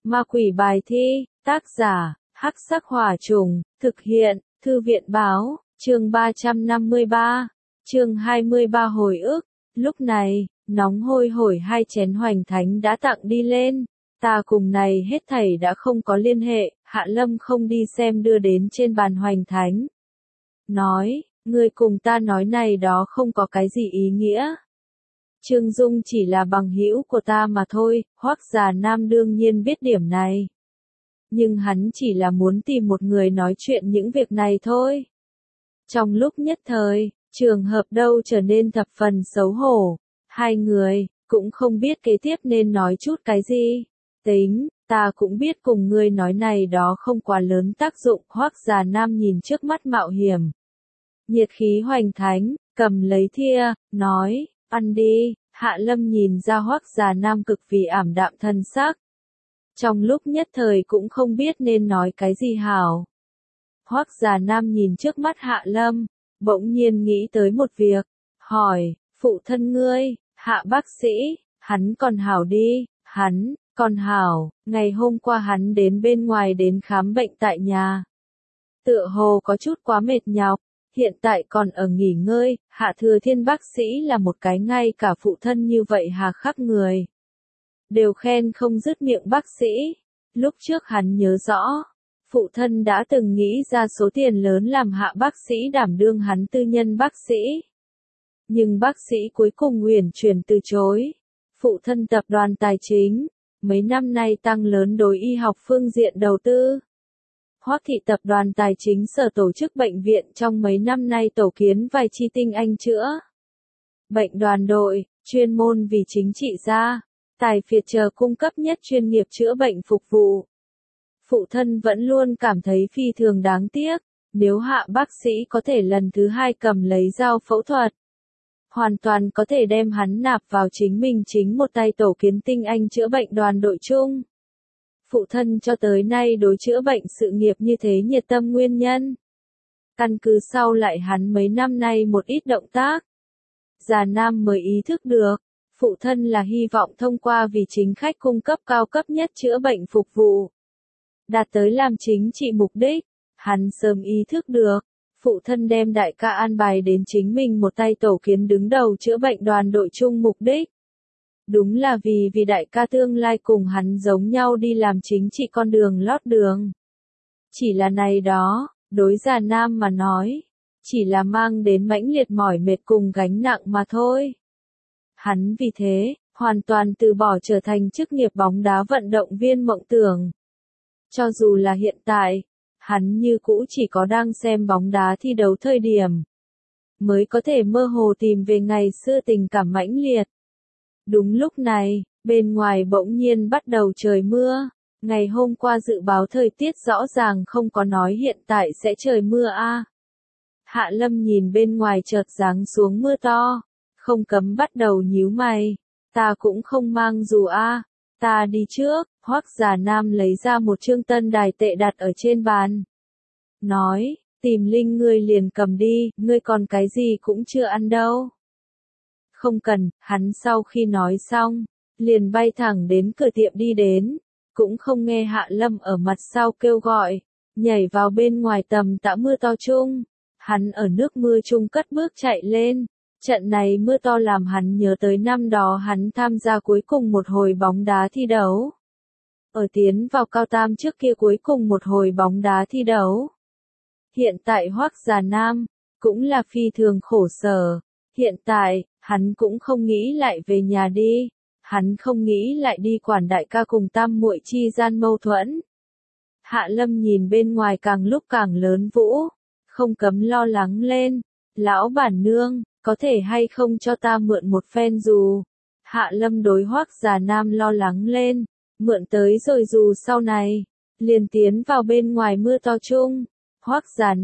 Ma quỷ bài thi, tác giả, Hắc Sắc Hỏa Trùng, thực hiện, Thư viện báo, chương 353, chương 23 hồi ức. Lúc này, nóng hôi hổi 2 chén hoành thánh đã tặng đi lên. Ta cùng này hết thảy đã không có liên hệ, Hạ Lâm không đi xem đưa đến trên bàn hoành thánh. Nói, ngươi cùng ta nói này đó không có cái gì ý nghĩa. Trương Dung chỉ là bằng hữu của ta mà thôi, Hoắc Già Nam đương nhiên biết điểm này. Nhưng hắn chỉ là muốn tìm một người nói chuyện những việc này thôi. Trong lúc nhất thời, trường hợp đâu trở nên thập phần xấu hổ. Hai người, cũng không biết kế tiếp nên nói chút cái gì. Tính, ta cũng biết cùng ngươi nói này đó không quá lớn tác dụng. Hoắc Già Nam nhìn trước mắt mạo hiểm. Nhiệt khí hoành thánh, cầm lấy thìa, nói, ăn đi. Hạ Lâm nhìn ra Hoắc Già Nam cực vì ảm đạm thân sắc. Trong lúc nhất thời cũng không biết nên nói cái gì hảo. Hoắc Già Nam nhìn trước mắt Hạ Lâm, bỗng nhiên nghĩ tới một việc, hỏi, phụ thân ngươi, Hạ bác sĩ, hắn còn hảo đi, hắn, còn hảo, ngày hôm qua hắn đến bên ngoài đến khám bệnh tại nhà. Tựa hồ có chút quá mệt nhọc, hiện tại còn ở nghỉ ngơi, Hạ Thừa Thiên bác sĩ là một cái ngay cả phụ thân như vậy hà khắc người. Đều khen không dứt miệng bác sĩ. Lúc trước hắn nhớ rõ, phụ thân đã từng nghĩ ra số tiền lớn làm Hạ bác sĩ đảm đương hắn tư nhân bác sĩ. Nhưng bác sĩ cuối cùng uyển chuyển từ chối. Phụ thân tập đoàn tài chính, mấy năm nay tăng lớn đối y học phương diện đầu tư. Hoắc thị tập đoàn tài chính sở tổ chức bệnh viện trong mấy năm nay tổ kiến vài chi tinh anh chữa bệnh đoàn đội, chuyên môn vì chính trị gia, tài phiệt chờ cung cấp nhất chuyên nghiệp chữa bệnh phục vụ. Phụ thân vẫn luôn cảm thấy phi thường đáng tiếc, nếu Hạ bác sĩ có thể lần thứ 2 cầm lấy dao phẫu thuật, hoàn toàn có thể đem hắn nạp vào chính mình chính một tay tổ kiến tinh anh chữa bệnh đoàn đội chung. Phụ thân cho tới nay đối chữa bệnh sự nghiệp như thế nhiệt tâm nguyên nhân. Căn cứ sau lại hắn mấy năm nay một ít động tác. Già Nam mới ý thức được, phụ thân là hy vọng thông qua vì chính khách cung cấp cao cấp nhất chữa bệnh phục vụ. Đạt tới làm chính trị mục đích, hắn sớm ý thức được, phụ thân đem đại ca an bài đến chính mình một tay tổ kiến đứng đầu chữa bệnh đoàn đội chung mục đích. Đúng là vì đại ca tương lai cùng hắn giống nhau đi làm chính trị con đường lót đường. Chỉ là này đó, đối Già Nam mà nói, chỉ là mang đến mãnh liệt mỏi mệt cùng gánh nặng mà thôi. Hắn vì thế, hoàn toàn từ bỏ trở thành chức nghiệp bóng đá vận động viên mộng tưởng. Cho dù là hiện tại, hắn như cũ chỉ có đang xem bóng đá thi đấu thời điểm, mới có thể mơ hồ tìm về ngày xưa tình cảm mãnh liệt. Đúng lúc này, bên ngoài bỗng nhiên bắt đầu trời mưa. Ngày hôm qua dự báo thời tiết rõ ràng không có nói hiện tại sẽ trời mưa a. Hạ Lâm nhìn bên ngoài chợt giáng xuống mưa to, không cấm bắt đầu nhíu mày. Ta cũng không mang dù a, ta đi trước. Hoắc Già Nam lấy ra một trương tân đài tệ đặt ở trên bàn. Nói, tìm Linh ngươi liền cầm đi, ngươi còn cái gì cũng chưa ăn đâu. Không cần, hắn sau khi nói xong, liền bay thẳng đến cửa tiệm đi đến, cũng không nghe Hạ Lâm ở mặt sau kêu gọi, nhảy vào bên ngoài tầm tã mưa to chung, hắn ở nước mưa chung cất bước chạy lên, trận này mưa to làm hắn nhớ tới năm đó hắn tham gia cuối cùng một hồi bóng đá thi đấu. Ở tiến vào cao tam trước kia cuối cùng một hồi bóng đá thi đấu. Hiện tại Hoắc Già Nam, cũng là phi thường khổ sở, hiện tại, hắn cũng không nghĩ lại về nhà đi, hắn không nghĩ lại đi quản đại ca cùng tam muội chi gian mâu thuẫn. Hạ Lâm nhìn bên ngoài càng lúc càng lớn vũ, không cấm lo lắng lên, lão bản nương, có thể hay không cho ta mượn một phen dù. Hạ Lâm đối Hoắc Già Nam lo lắng lên, mượn tới rồi dù sau này, liền tiến vào bên ngoài mưa to chung. Hoắc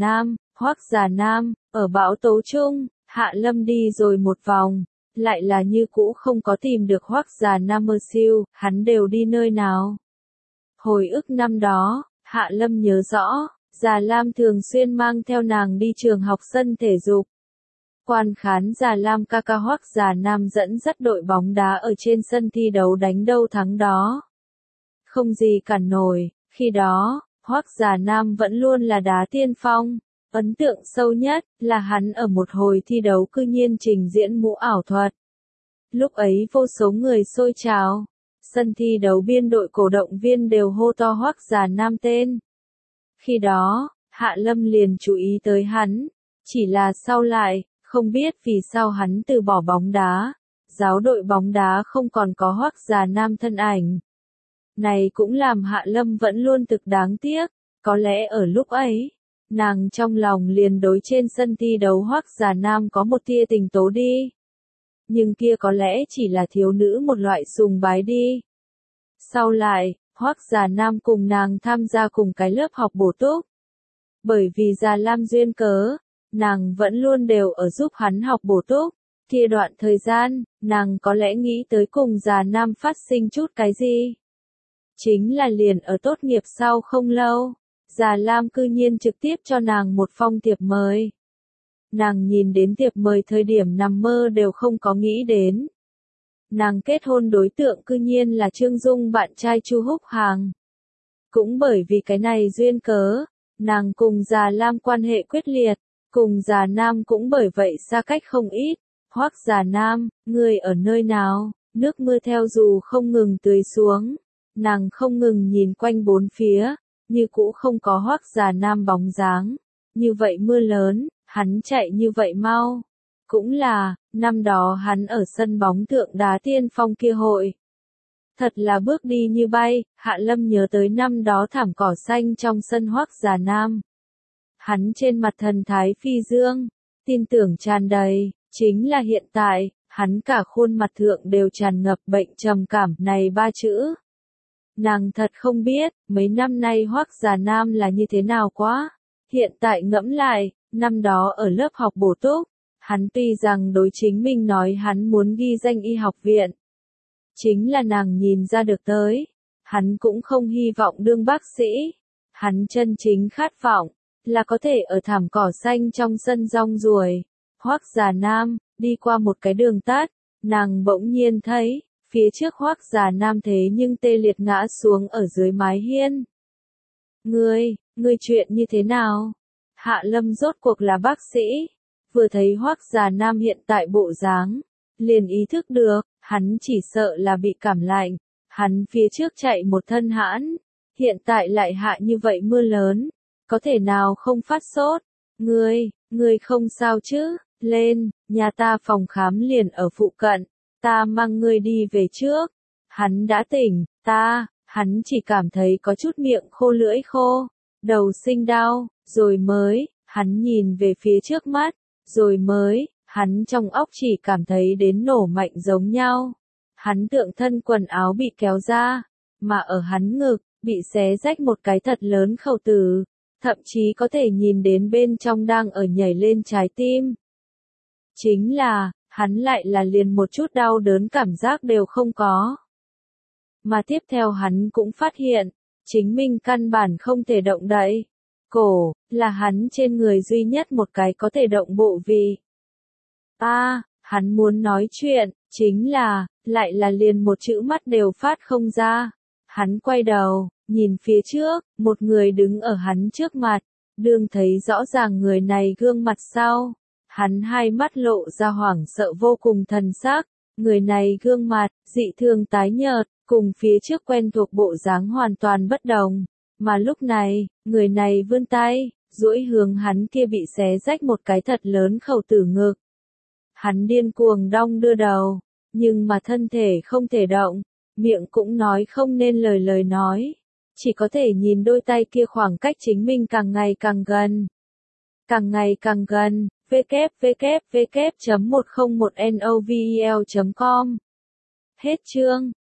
Già Nam, ở bão tố chung. Hạ Lâm đi rồi một vòng, lại là như cũ không có tìm được Hoắc Già Nam mơ siêu, hắn đều đi nơi nào. Hồi ức năm đó, Hạ Lâm nhớ rõ, Già Lam thường xuyên mang theo nàng đi trường học sân thể dục. Quan khán Già Lam ca ca Hoắc Già Nam dẫn dắt đội bóng đá ở trên sân thi đấu đánh đâu thắng đó. không gì cản nổi, khi đó, Hoắc Già Nam vẫn luôn là đá tiên phong. Ấn tượng sâu nhất là hắn ở một hồi thi đấu cư nhiên trình diễn mũ ảo thuật. Lúc ấy vô số người xôi trào, sân thi đấu biên đội cổ động viên đều hô to Hoắc Già Nam tên. Khi đó, Hạ Lâm liền chú ý tới hắn, chỉ là sau lại, không biết vì sao hắn từ bỏ bóng đá, giáo đội bóng đá không còn có Hoắc Già Nam thân ảnh. Này cũng làm Hạ Lâm vẫn luôn thực đáng tiếc, có lẽ ở lúc ấy, nàng trong lòng liền đối trên sân thi đấu Hoắc Già Nam có một tia tình tố đi. Nhưng kia có lẽ chỉ là thiếu nữ một loại sùng bái đi. Sau lại, Hoắc Già Nam cùng nàng tham gia cùng cái lớp học bổ túc. Bởi vì Già Lam duyên cớ, nàng vẫn luôn đều ở giúp hắn học bổ túc. Kia đoạn thời gian, nàng có lẽ nghĩ tới cùng Già Nam phát sinh chút cái gì. Chính là liền ở tốt nghiệp sau không lâu, Già Lam cư nhiên trực tiếp cho nàng một phong thiệp mời. Nàng nhìn đến thiệp mời thời điểm nằm mơ đều không có nghĩ đến. Nàng kết hôn đối tượng cư nhiên là Trương Dung bạn trai Chu Húc Hàng. Cũng bởi vì cái này duyên cớ, nàng cùng Già Lam quan hệ quyết liệt, cùng Già Nam cũng bởi vậy xa cách không ít. Hoắc Già Nam, người ở nơi nào? Nước mưa theo dù không ngừng tưới xuống. Nàng không ngừng nhìn quanh bốn phía, như cũ không có Hoắc Già Nam bóng dáng. Như vậy mưa lớn, hắn chạy như vậy mau. Cũng là, năm đó hắn ở sân bóng thượng đá tiên phong kia hội. Thật là bước đi như bay, Hạ Lâm nhớ tới năm đó thảm cỏ xanh trong sân Hoắc Già Nam. Hắn trên mặt thần thái phi dương, tin tưởng tràn đầy, chính là hiện tại, hắn cả khuôn mặt thượng đều tràn ngập bệnh trầm cảm này ba chữ. Nàng thật không biết, mấy năm nay Hoắc Già Nam là như thế nào quá. Hiện tại ngẫm lại, năm đó ở lớp học bổ túc, hắn tuy rằng đối chính mình nói hắn muốn ghi danh y học viện. Chính là nàng nhìn ra được tới, hắn cũng không hy vọng đương bác sĩ. Hắn chân chính khát vọng, là có thể ở thảm cỏ xanh trong sân rong ruổi. Hoắc Già Nam, đi qua một cái đường tắt, nàng bỗng nhiên thấy, phía trước Hoắc Già Nam thế nhưng tê liệt ngã xuống ở dưới mái hiên. Ngươi chuyện như thế nào? Hạ Lâm rốt cuộc là bác sĩ, vừa thấy Hoắc Già Nam hiện tại bộ dáng, liền ý thức được, hắn chỉ sợ là bị cảm lạnh, hắn phía trước chạy một thân hãn, hiện tại lại hạ như vậy mưa lớn, có thể nào không phát sốt? Ngươi không sao chứ? Lên, nhà ta phòng khám liền ở phụ cận, ta mang ngươi đi về trước. Hắn đã tỉnh, hắn chỉ cảm thấy có chút miệng khô lưỡi khô, đầu sinh đau, rồi mới, hắn nhìn về phía trước mắt, rồi mới, hắn trong óc chỉ cảm thấy đến nổ mạnh giống nhau. Hắn tượng thân quần áo bị kéo ra, mà ở hắn ngực, bị xé rách một cái thật lớn khẩu tử, thậm chí có thể nhìn đến bên trong đang ở nhảy lên trái tim. Chính là, hắn lại là liền một chút đau đớn cảm giác đều không có. Mà tiếp theo hắn cũng phát hiện, chính mình căn bản không thể động đậy. Cổ, là hắn trên người duy nhất một cái có thể động bộ vị. Hắn muốn nói chuyện, chính là, lại là liền một chữ mắt đều phát không ra. Hắn quay đầu, nhìn phía trước, một người đứng ở hắn trước mặt, đương thấy rõ ràng người này gương mặt sau. Hắn hai mắt lộ ra hoảng sợ vô cùng thần sắc, người này gương mặt, dị thường tái nhợt, cùng phía trước quen thuộc bộ dáng hoàn toàn bất đồng. Mà lúc này, người này vươn tay, duỗi hướng hắn kia bị xé rách một cái thật lớn khẩu tử ngực. Hắn điên cuồng đong đưa đầu, nhưng mà thân thể không thể động, miệng cũng nói không nên lời nói. Chỉ có thể nhìn đôi tay kia khoảng cách chính mình càng ngày càng gần. Càng ngày càng gần, www.101novel.com. Hết chương.